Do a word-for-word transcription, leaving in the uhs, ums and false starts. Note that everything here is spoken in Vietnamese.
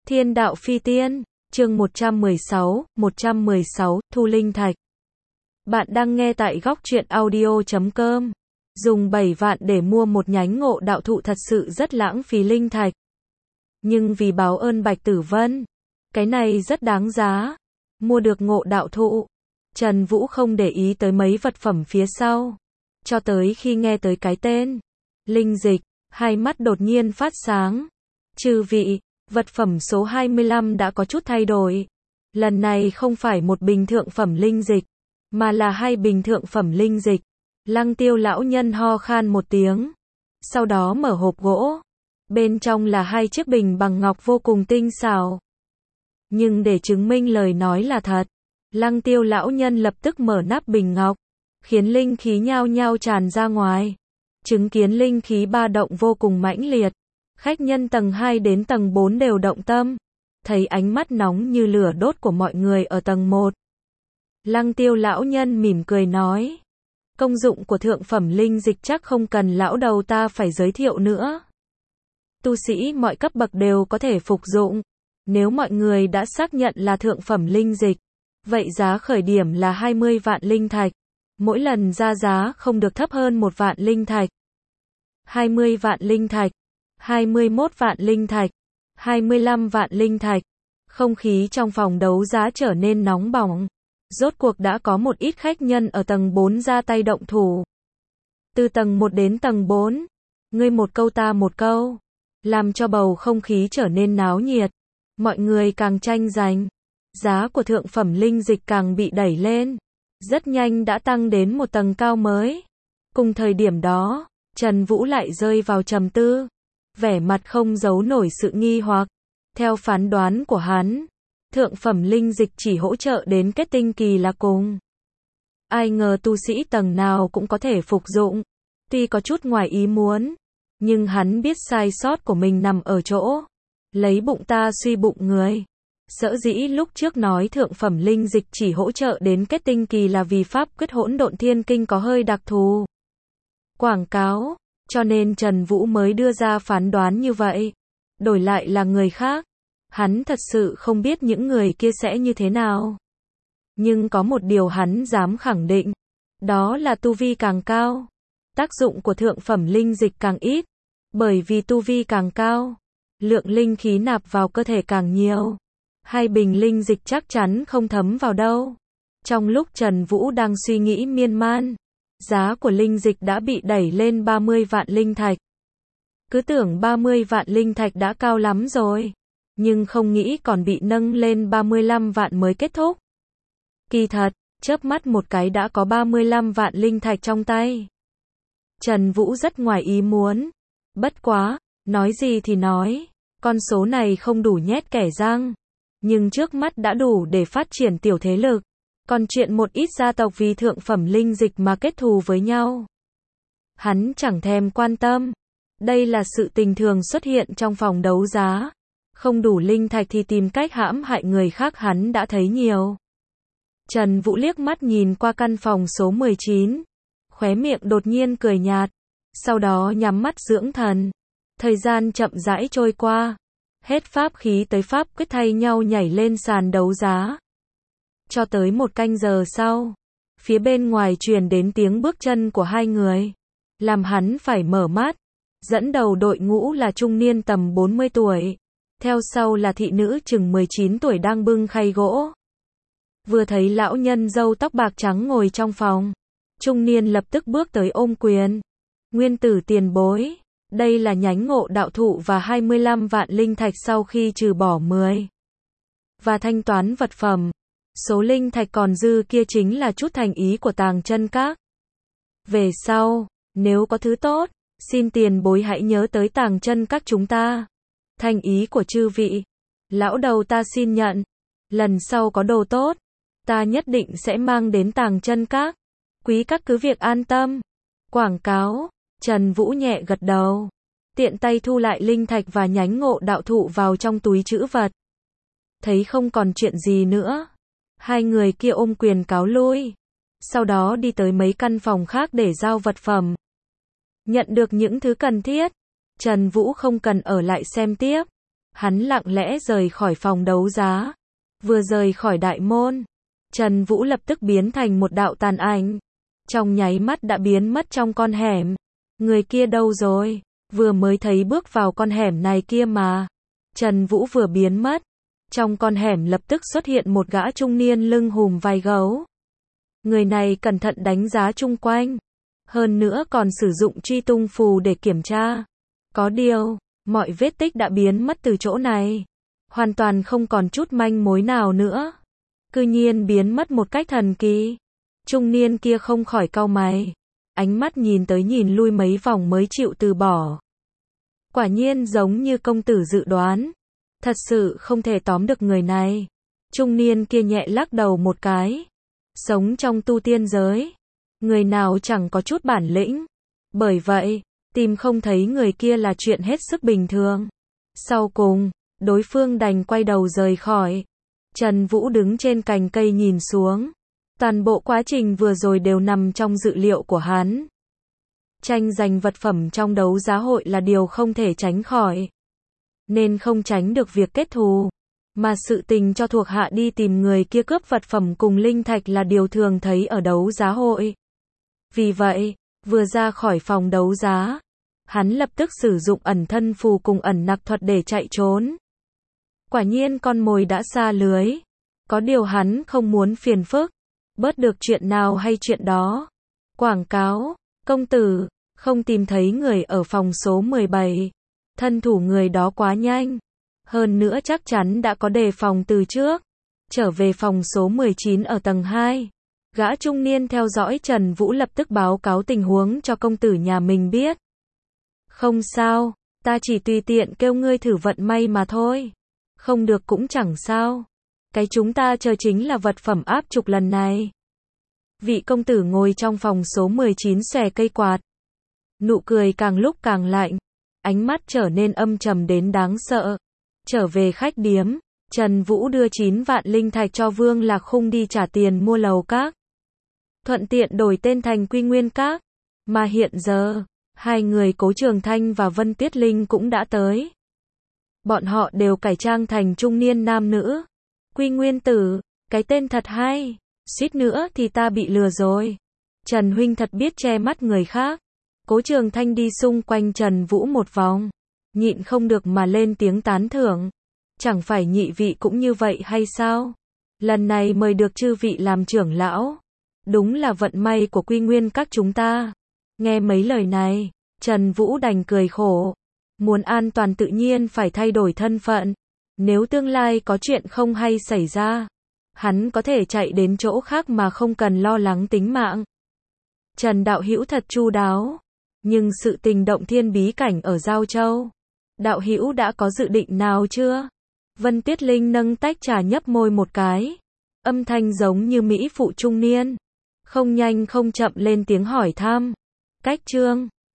Thiên đạo phi tiên, chương một trăm mười sáu, một trăm mười sáu, Thu Linh Thạch. Bạn đang nghe tại góc truyện audio chấm com. Dùng bảy vạn để mua một nhánh ngộ đạo thụ thật sự rất lãng phí linh thạch. Nhưng vì báo ơn Bạch Tử Vân, cái này rất đáng giá. Mua được ngộ đạo thụ, Trần Vũ không để ý tới mấy vật phẩm phía sau. Cho tới khi nghe tới cái tên linh dịch, hai mắt đột nhiên phát sáng. Chư vị, vật phẩm số hai mươi lăm đã có chút thay đổi. Lần này không phải một bình thượng phẩm linh dịch, mà là hai bình thượng phẩm linh dịch. Lăng Tiêu lão nhân ho khan một tiếng, sau đó mở hộp gỗ. Bên trong là hai chiếc bình bằng ngọc vô cùng tinh xảo. Nhưng để chứng minh lời nói là thật, Lăng Tiêu lão nhân lập tức mở nắp bình ngọc, khiến linh khí nhao nhao tràn ra ngoài. Chứng kiến linh khí ba động vô cùng mãnh liệt, khách nhân tầng hai đến tầng bốn đều động tâm, thấy ánh mắt nóng như lửa đốt của mọi người ở tầng một. Lăng Tiêu lão nhân mỉm cười nói, công dụng của thượng phẩm linh dịch chắc không cần lão đầu ta phải giới thiệu nữa. Tu sĩ mọi cấp bậc đều có thể phục dụng. Nếu mọi người đã xác nhận là thượng phẩm linh dịch, vậy giá khởi điểm là hai mươi vạn linh thạch. Mỗi lần ra giá không được thấp hơn một vạn linh thạch. hai mươi vạn linh thạch, hai mươi mốt vạn linh thạch, hai mươi lăm vạn linh thạch. Không khí trong phòng đấu giá trở nên nóng bỏng. Rốt cuộc đã có một ít khách nhân ở tầng bốn ra tay động thủ. Từ tầng một đến tầng bốn, ngươi một câu ta một câu, làm cho bầu không khí trở nên náo nhiệt. Mọi người càng tranh giành, giá của thượng phẩm linh dịch càng bị đẩy lên. Rất nhanh đã tăng đến một tầng cao mới. Cùng thời điểm đó, Trần Vũ lại rơi vào trầm tư, vẻ mặt không giấu nổi sự nghi hoặc. Theo phán đoán của hắn, thượng phẩm linh dịch chỉ hỗ trợ đến kết tinh kỳ là cùng. Ai ngờ tu sĩ tầng nào cũng có thể phục dụng. Tuy có chút ngoài ý muốn, nhưng hắn biết sai sót của mình nằm ở chỗ lấy bụng ta suy bụng người. Sở dĩ lúc trước nói thượng phẩm linh dịch chỉ hỗ trợ đến kết tinh kỳ là vì pháp quyết hỗn độn thiên kinh có hơi đặc thù. Quảng cáo, cho nên Trần Vũ mới đưa ra phán đoán như vậy. Đổi lại là người khác, hắn thật sự không biết những người kia sẽ như thế nào. Nhưng có một điều hắn dám khẳng định, đó là tu vi càng cao, tác dụng của thượng phẩm linh dịch càng ít. Bởi vì tu vi càng cao, lượng linh khí nạp vào cơ thể càng nhiều. Hai bình linh dịch chắc chắn không thấm vào đâu. Trong lúc Trần Vũ đang suy nghĩ miên man, giá của linh dịch đã bị đẩy lên ba mươi vạn linh thạch. Cứ tưởng ba mươi vạn linh thạch đã cao lắm rồi, nhưng không nghĩ còn bị nâng lên ba mươi lăm vạn mới kết thúc. Kỳ thật, chớp mắt một cái đã có ba mươi lăm vạn linh thạch trong tay. Trần Vũ rất ngoài ý muốn. Bất quá, nói gì thì nói, con số này không đủ nhét kẻ răng. Nhưng trước mắt đã đủ để phát triển tiểu thế lực. Còn chuyện một ít gia tộc vì thượng phẩm linh dịch mà kết thù với nhau, hắn chẳng thèm quan tâm. Đây là sự tình thường xuất hiện trong phòng đấu giá. Không đủ linh thạch thì tìm cách hãm hại người khác hắn đã thấy nhiều. Trần Vũ liếc mắt nhìn qua căn phòng số mười chín. Khóe miệng đột nhiên cười nhạt. Sau đó nhắm mắt dưỡng thần. Thời gian chậm rãi trôi qua. Hết pháp khí tới pháp quyết thay nhau nhảy lên sàn đấu giá. Cho tới một canh giờ sau, phía bên ngoài truyền đến tiếng bước chân của hai người, làm hắn phải mở mắt. Dẫn đầu đội ngũ là trung niên tầm bốn mươi tuổi, theo sau là thị nữ chừng mười chín tuổi đang bưng khay gỗ. Vừa thấy lão nhân râu tóc bạc trắng ngồi trong phòng, trung niên lập tức bước tới ôm quyền. Nguyên tử tiền bối, đây là nhánh ngộ đạo thụ và hai mươi lăm vạn linh thạch sau khi trừ bỏ mười và thanh toán vật phẩm. Số linh thạch còn dư kia chính là chút thành ý của Tàng Chân Các. Về sau, nếu có thứ tốt, xin tiền bối hãy nhớ tới Tàng Chân Các chúng ta. Thành ý của chư vị, lão đầu ta xin nhận. Lần sau có đồ tốt, ta nhất định sẽ mang đến Tàng Chân Các. Quý các cứ việc an tâm. Quảng cáo. Trần Vũ nhẹ gật đầu, tiện tay thu lại linh thạch và nhánh ngộ đạo thụ vào trong túi trữ vật. Thấy không còn chuyện gì nữa, hai người kia ôm quyền cáo lui. Sau đó đi tới mấy căn phòng khác để giao vật phẩm. Nhận được những thứ cần thiết, Trần Vũ không cần ở lại xem tiếp. Hắn lặng lẽ rời khỏi phòng đấu giá. Vừa rời khỏi đại môn, Trần Vũ lập tức biến thành một đạo tàn ảnh. Trong nháy mắt đã biến mất trong con hẻm. Người kia đâu rồi? Vừa mới thấy bước vào con hẻm này kia mà. Trần Vũ vừa biến mất. Trong con hẻm lập tức xuất hiện một gã trung niên lưng hùm vai gấu. Người này cẩn thận đánh giá chung quanh. Hơn nữa còn sử dụng truy tung phù để kiểm tra. Có điều, mọi vết tích đã biến mất từ chỗ này. Hoàn toàn không còn chút manh mối nào nữa. Cư nhiên biến mất một cách thần kỳ. Trung niên kia không khỏi cau mày. Ánh mắt nhìn tới nhìn lui mấy vòng mới chịu từ bỏ. Quả nhiên giống như công tử dự đoán. Thật sự không thể tóm được người này. Trung niên kia nhẹ lắc đầu một cái. Sống trong tu tiên giới. Người nào chẳng có chút bản lĩnh. Bởi vậy, tìm không thấy người kia là chuyện hết sức bình thường. Sau cùng, đối phương đành quay đầu rời khỏi. Trần Vũ đứng trên cành cây nhìn xuống. Toàn bộ quá trình vừa rồi đều nằm trong dự liệu của hắn. Tranh giành vật phẩm trong đấu giá hội là điều không thể tránh khỏi. Nên không tránh được việc kết thù. Mà sự tình cho thuộc hạ đi tìm người kia cướp vật phẩm cùng linh thạch là điều thường thấy ở đấu giá hội. Vì vậy, vừa ra khỏi phòng đấu giá, hắn lập tức sử dụng ẩn thân phù cùng ẩn nặc thuật để chạy trốn. Quả nhiên con mồi đã xa lưới. Có điều hắn không muốn phiền phức. Bớt được chuyện nào hay chuyện đó. Quảng cáo, công tử, không tìm thấy người ở phòng số mười bảy. Thân thủ người đó quá nhanh. Hơn nữa chắc chắn đã có đề phòng từ trước. Trở về phòng số mười chín ở tầng hai. Gã trung niên theo dõi Trần Vũ lập tức báo cáo tình huống cho công tử nhà mình biết. Không sao, ta chỉ tùy tiện kêu ngươi thử vận may mà thôi. Không được cũng chẳng sao. Cái chúng ta chờ chính là vật phẩm áp trục lần này. Vị công tử ngồi trong phòng số mười chín xòe cây quạt. Nụ cười càng lúc càng lạnh. Ánh mắt trở nên âm trầm đến đáng sợ. Trở về khách điếm, Trần Vũ đưa chín vạn linh thạch cho Vương Lạc Khung đi trả tiền mua lầu các. Thuận tiện đổi tên thành Quy Nguyên Các. Mà hiện giờ, hai người Cố Trường Thanh và Vân Tuyết Linh cũng đã tới. Bọn họ đều cải trang thành trung niên nam nữ. Quy Nguyên Tử, cái tên thật hay. Suýt nữa thì ta bị lừa rồi. Trần huynh thật biết che mắt người khác. Cố Trường Thanh đi xung quanh Trần Vũ một vòng. Nhịn không được mà lên tiếng tán thưởng. Chẳng phải nhị vị cũng như vậy hay sao? Lần này mời được chư vị làm trưởng lão. Đúng là vận may của Quy Nguyên Các chúng ta. Nghe mấy lời này, Trần Vũ đành cười khổ. Muốn an toàn tự nhiên phải thay đổi thân phận. Nếu tương lai có chuyện không hay xảy ra, hắn có thể chạy đến chỗ khác mà không cần lo lắng tính mạng. Trần đạo hữu thật chu đáo. Nhưng sự tình động thiên bí cảnh ở Giao Châu, đạo hữu đã có dự định nào chưa? Vân Tuyết Linh nâng tách trà nhấp môi một cái. Âm thanh giống như mỹ phụ trung niên. Không nhanh không chậm lên tiếng hỏi thăm. Cách chương